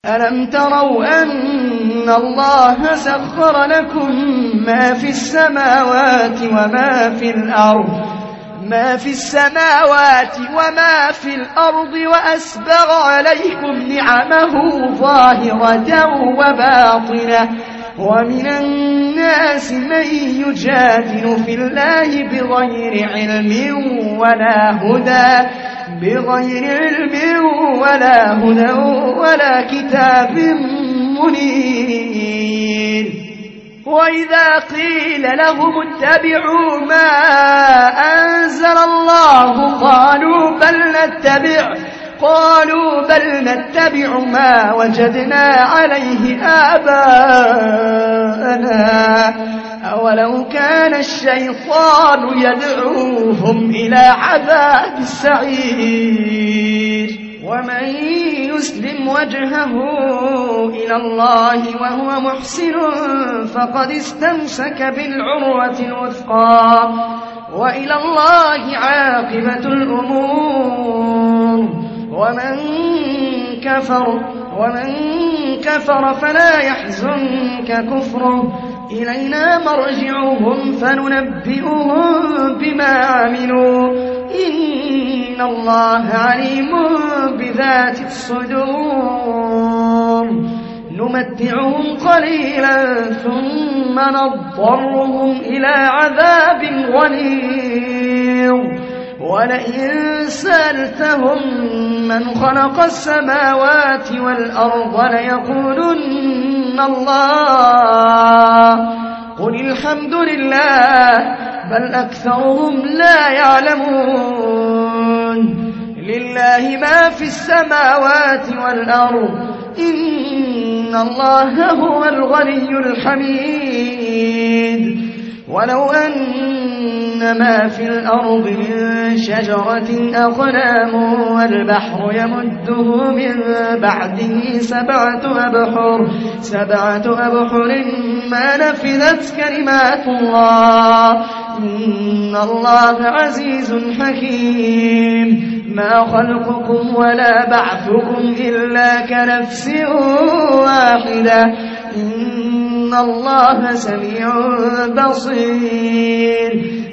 ألم تروا أن الله سخر لكم ما في السماوات وما في الأرض وأسبغ عليكم نعمه ظاهرة وباطنة ومن الناس من يجادل في الله بغير علم ولا هدى ولا كتاب منير. وإذا قيل لهم اتبعوا ما أنزل الله قالوا بل نتبع ما وجدنا عليه آباءنا أولو كان الشيطان يدعوهم إلى عذاب السعير. ومن يسلم وجهه إلى الله وهو محسن فقد استمسك بالعروة الوثقى وإلى الله عاقبة الأمور. ومن كفر فلا يحزنك كفره إلينا مرجعهم فننبئهم بما عملوا إن الله عليم بذات الصدور. نمتعهم قليلا ثم نضطرهم إلى عذاب غليظ. ولئن سألتهم من خلق السماوات والأرض ليقولن الله قل الحمد لله بل أكثرهم لا يعلمون. لله ما في السماوات والأرض إن الله هو الغني الحميد. ولو أن ما في الأرض من شجرة أقلام والبحر يمده من بعده سبعة أبحر ما نفذت كلمات الله إن الله عزيز حكيم. ما خلقكم ولا بعثكم إلا كنفس واحدة إن الله سميع بصير.